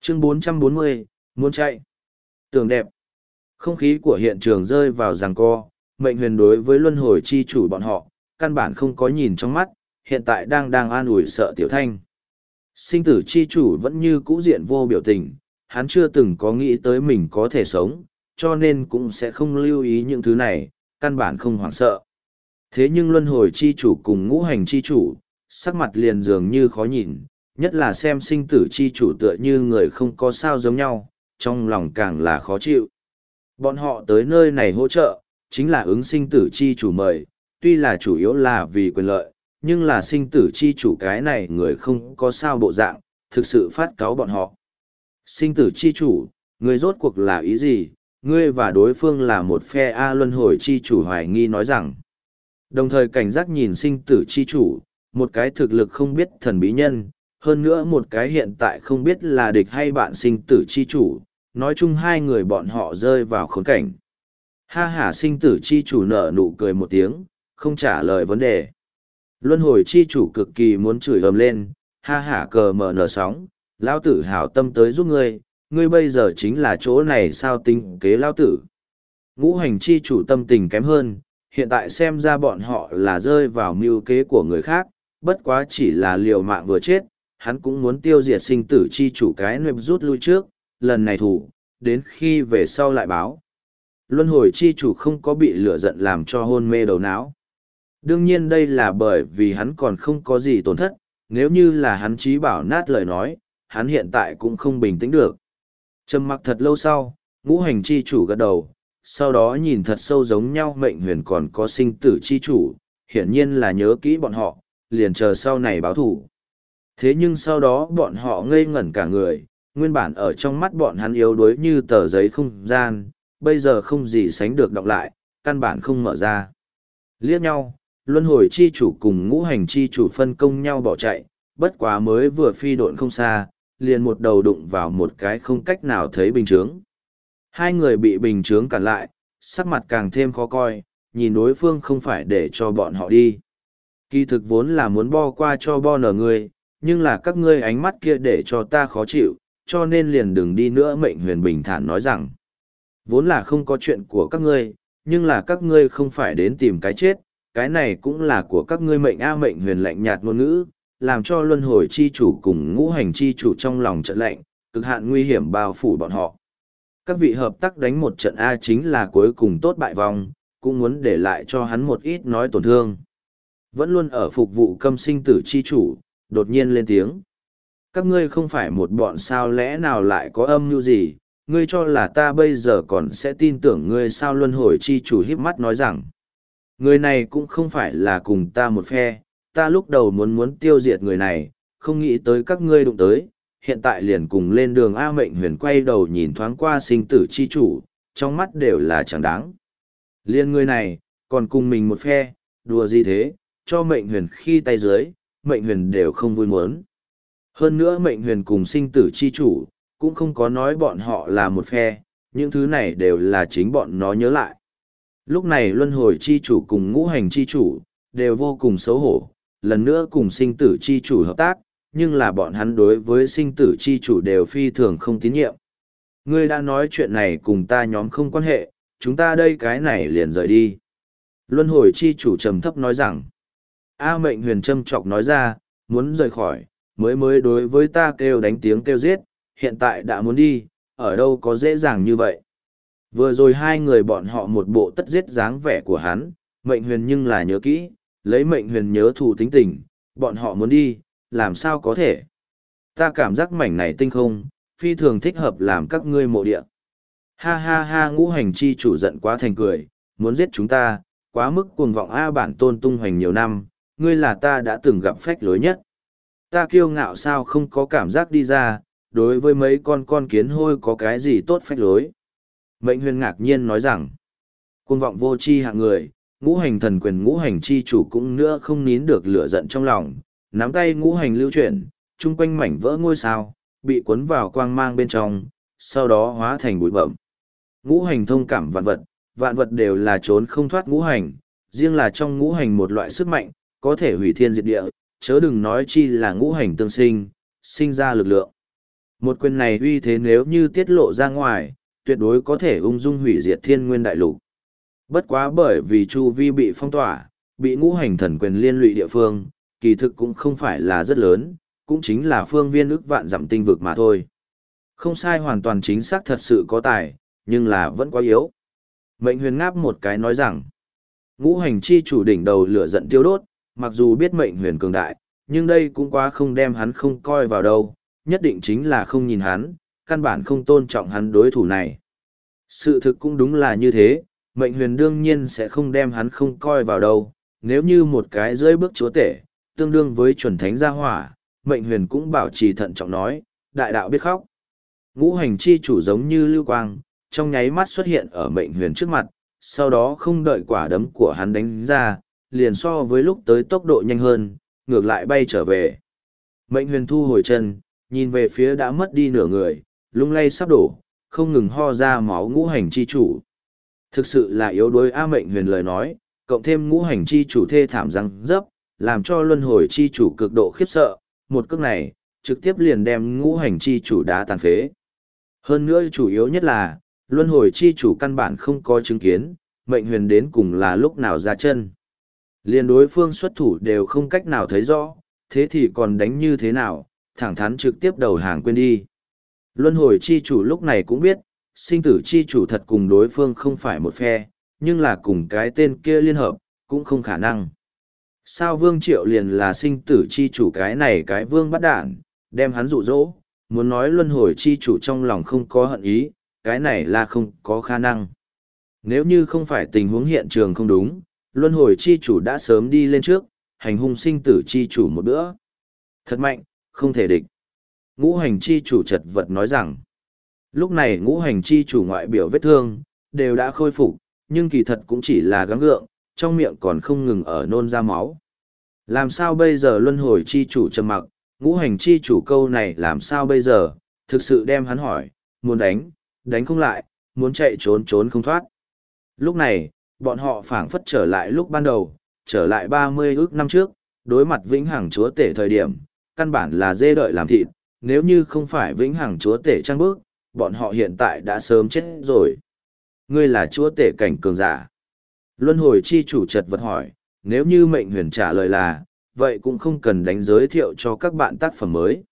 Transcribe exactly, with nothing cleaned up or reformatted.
Chương bốn trăm bốn mươi, muốn chạy. Tường đẹp. Không khí của hiện trường rơi vào giằng co, mệnh huyền đối với luân hồi chi chủ bọn họ, căn bản không có nhìn trong mắt, hiện tại đang đang an ủi sợ tiểu thanh. Sinh tử chi chủ vẫn như cũ diện vô biểu tình, hắn chưa từng có nghĩ tới mình có thể sống, cho nên cũng sẽ không lưu ý những thứ này, căn bản không hoảng sợ. Thế nhưng luân hồi chi chủ cùng ngũ hành chi chủ, sắc mặt liền dường như khó nhìn, nhất là xem sinh tử chi chủ tựa như người không có sao giống nhau, trong lòng càng là khó chịu. Bọn họ tới nơi này hỗ trợ, chính là ứng sinh tử chi chủ mời, tuy là chủ yếu là vì quyền lợi, nhưng là sinh tử chi chủ cái này người không có sao bộ dạng, thực sự phát cáo bọn họ. Sinh tử chi chủ, người rốt cuộc là ý gì, ngươi và đối phương là một phe A luân hồi chi chủ hoài nghi nói rằng. Đồng thời cảnh giác nhìn sinh tử chi chủ, một cái thực lực không biết thần bí nhân, hơn nữa một cái hiện tại không biết là địch hay bạn sinh tử chi chủ, nói chung hai người bọn họ rơi vào khốn cảnh. Ha hả sinh tử chi chủ nở nụ cười một tiếng, không trả lời vấn đề. Luân hồi chi chủ cực kỳ muốn chửi ầm lên, ha hả cờ mở nở sóng, lão tử hảo tâm tới giúp ngươi, ngươi bây giờ chính là chỗ này sao tính kế lão tử. Ngũ hành chi chủ tâm tình kém hơn, hiện tại xem ra bọn họ là rơi vào mưu kế của người khác, bất quá chỉ là liều mạng vừa chết, hắn cũng muốn tiêu diệt sinh tử chi chủ cái nệp rút lui trước, lần này thủ, đến khi về sau lại báo. Luân hồi chi chủ không có bị lửa giận làm cho hôn mê đầu não. Đương nhiên đây là bởi vì hắn còn không có gì tổn thất, nếu như là hắn trí bảo nát lời nói, hắn hiện tại cũng không bình tĩnh được. Trầm mặc thật lâu sau, ngũ hành chi chủ gật đầu, sau đó nhìn thật sâu giống nhau mệnh huyền còn có sinh tử chi chủ, hiển nhiên là nhớ kỹ bọn họ, liền chờ sau này báo thủ. Thế nhưng sau đó bọn họ ngây ngẩn cả người, nguyên bản ở trong mắt bọn hắn yếu đuối như tờ giấy không gian, bây giờ không gì sánh được đọc lại, căn bản không mở ra. Liếc nhau, luân hồi chi chủ cùng ngũ hành chi chủ phân công nhau bỏ chạy, bất quá mới vừa phi độn không xa, liền một đầu đụng vào một cái không cách nào thấy bình chướng. Hai người bị bình chướng cản lại, sắc mặt càng thêm khó coi, nhìn đối phương không phải để cho bọn họ đi. Kỳ thực vốn là muốn bo qua cho bo nở người, nhưng là các ngươi ánh mắt kia để cho ta khó chịu, cho nên liền đừng đi nữa mệnh huyền bình thản nói rằng. Vốn là không có chuyện của các ngươi, nhưng là các ngươi không phải đến tìm cái chết, cái này cũng là của các ngươi mệnh A mệnh huyền lạnh nhạt ngôn ngữ, làm cho luân hồi chi chủ cùng ngũ hành chi chủ trong lòng trận lạnh, cực hạn nguy hiểm bao phủ bọn họ. Các vị hợp tác đánh một trận A chính là cuối cùng tốt bại vong, cũng muốn để lại cho hắn một ít nói tổn thương. Vẫn luôn ở phục vụ câm sinh tử chi chủ, đột nhiên lên tiếng. Các ngươi không phải một bọn sao lẽ nào lại có âm mưu gì, ngươi cho là ta bây giờ còn sẽ tin tưởng ngươi sao luân hồi chi chủ híp mắt nói rằng. Người này cũng không phải là cùng ta một phe, ta lúc đầu muốn muốn tiêu diệt người này, không nghĩ tới các ngươi đụng tới, hiện tại liền cùng lên đường A mệnh huyền quay đầu nhìn thoáng qua sinh tử chi chủ, trong mắt đều là chẳng đáng. Liên người này, còn cùng mình một phe, đùa gì thế, cho mệnh huyền khi tay dưới, mệnh huyền đều không vui muốn. Hơn nữa mệnh huyền cùng sinh tử chi chủ, cũng không có nói bọn họ là một phe, những thứ này đều là chính bọn nó nhớ lại. Lúc này luân hồi chi chủ cùng ngũ hành chi chủ, đều vô cùng xấu hổ, lần nữa cùng sinh tử chi chủ hợp tác, nhưng là bọn hắn đối với sinh tử chi chủ đều phi thường không tín nhiệm. Ngươi đã nói chuyện này cùng ta nhóm không quan hệ, chúng ta đây cái này liền rời đi. Luân hồi chi chủ trầm thấp nói rằng, A mệnh huyền châm chọc nói ra, muốn rời khỏi, mới mới đối với ta kêu đánh tiếng kêu giết, hiện tại đã muốn đi, ở đâu có dễ dàng như vậy. Vừa rồi hai người bọn họ một bộ tất giết dáng vẻ của hắn, mệnh huyền nhưng là nhớ kỹ, lấy mệnh huyền nhớ thù tính tình, bọn họ muốn đi, làm sao có thể. Ta cảm giác mảnh này tinh không, phi thường thích hợp làm các ngươi mộ địa. Ha ha ha ngũ hành chi chủ giận quá thành cười, muốn giết chúng ta, quá mức cuồng vọng A bản tôn tung hoành nhiều năm, ngươi là ta đã từng gặp phách lối nhất. Ta kiêu ngạo sao không có cảm giác đi ra, đối với mấy con con kiến hôi có cái gì tốt phách lối. Mệnh huyền ngạc nhiên nói rằng, cuồng vọng vô chi hạng người, ngũ hành thần quyền ngũ hành chi chủ cũng nữa không nín được lửa giận trong lòng, nắm tay ngũ hành lưu chuyển, chung quanh mảnh vỡ ngôi sao, bị cuốn vào quang mang bên trong, sau đó hóa thành bụi bậm. Ngũ hành thông cảm vạn vật, vạn vật đều là trốn không thoát ngũ hành, riêng là trong ngũ hành một loại sức mạnh, có thể hủy thiên diệt địa, chớ đừng nói chi là ngũ hành tương sinh, sinh ra lực lượng. Một quyền này uy thế nếu như tiết lộ ra ngoài, tuyệt đối có thể ung dung hủy diệt thiên nguyên đại lục. Bất quá bởi vì chu vi bị phong tỏa, bị ngũ hành thần quyền liên lụy địa phương, kỳ thực cũng không phải là rất lớn, cũng chính là phương viên ức vạn dặm tinh vực mà thôi. Không sai, hoàn toàn chính xác, thật sự có tài, nhưng là vẫn quá yếu. Mệnh huyền ngáp một cái nói rằng, ngũ hành chi chủ đỉnh đầu lửa giận tiêu đốt, mặc dù biết mệnh huyền cường đại, nhưng đây cũng quá không đem hắn không coi vào đâu, nhất định chính là không nhìn hắn, căn bản không tôn trọng hắn đối thủ này. Sự thực cũng đúng là như thế, mệnh huyền đương nhiên sẽ không đem hắn không coi vào đâu, nếu như một cái dưới bước chúa tể, tương đương với chuẩn thánh gia hỏa, mệnh huyền cũng bảo trì thận trọng nói, đại đạo biết khóc. Ngũ hành chi chủ giống như lưu quang, trong nháy mắt xuất hiện ở mệnh huyền trước mặt, sau đó không đợi quả đấm của hắn đánh ra, liền so với lúc tới tốc độ nhanh hơn, ngược lại bay trở về. Mệnh huyền thu hồi chân, nhìn về phía đã mất đi nửa người, lung lay sắp đổ, không ngừng ho ra máu ngũ hành chi chủ. Thực sự là yếu đuối A. Mệnh huyền lời nói, cộng thêm ngũ hành chi chủ thê thảm răng dấp, làm cho luân hồi chi chủ cực độ khiếp sợ, một cước này, trực tiếp liền đem ngũ hành chi chủ đá tàn phế. Hơn nữa chủ yếu nhất là, luân hồi chi chủ căn bản không có chứng kiến, mệnh huyền đến cùng là lúc nào ra chân. Liền đối phương xuất thủ đều không cách nào thấy rõ, thế thì còn đánh như thế nào, thẳng thắn trực tiếp đầu hàng quên đi. Luân hồi chi chủ lúc này cũng biết, sinh tử chi chủ thật cùng đối phương không phải một phe, nhưng là cùng cái tên kia liên hợp, cũng không khả năng. Sao Vương Triệu liền là sinh tử chi chủ cái này cái vương bắt đản, đem hắn dụ dỗ, muốn nói luân hồi chi chủ trong lòng không có hận ý, cái này là không có khả năng. Nếu như không phải tình huống hiện trường không đúng, luân hồi chi chủ đã sớm đi lên trước, hành hung sinh tử chi chủ một bữa. Thật mạnh, không thể địch. Ngũ hành chi chủ chật vật nói rằng, lúc này ngũ hành chi chủ ngoại biểu vết thương, đều đã khôi phục, nhưng kỳ thật cũng chỉ là gắng gượng, trong miệng còn không ngừng ở nôn ra máu. Làm sao bây giờ? Luân hồi chi chủ trầm mặc, ngũ hành chi chủ câu này làm sao bây giờ, thực sự đem hắn hỏi, muốn đánh, đánh không lại, muốn chạy trốn trốn không thoát. Lúc này, bọn họ phảng phất trở lại lúc ban đầu, trở lại ba mươi ước năm trước, đối mặt vĩnh hằng chúa tể thời điểm, căn bản là dê đợi làm thịt, nếu như không phải vĩnh hằng chúa tể trang bước, bọn họ hiện tại đã sớm chết rồi. Ngươi là chúa tể cảnh cường giả. Luân hồi chi chủ chật vật hỏi, nếu như mệnh huyền trả lời là, vậy cũng không cần đánh giới thiệu cho các bạn tác phẩm mới.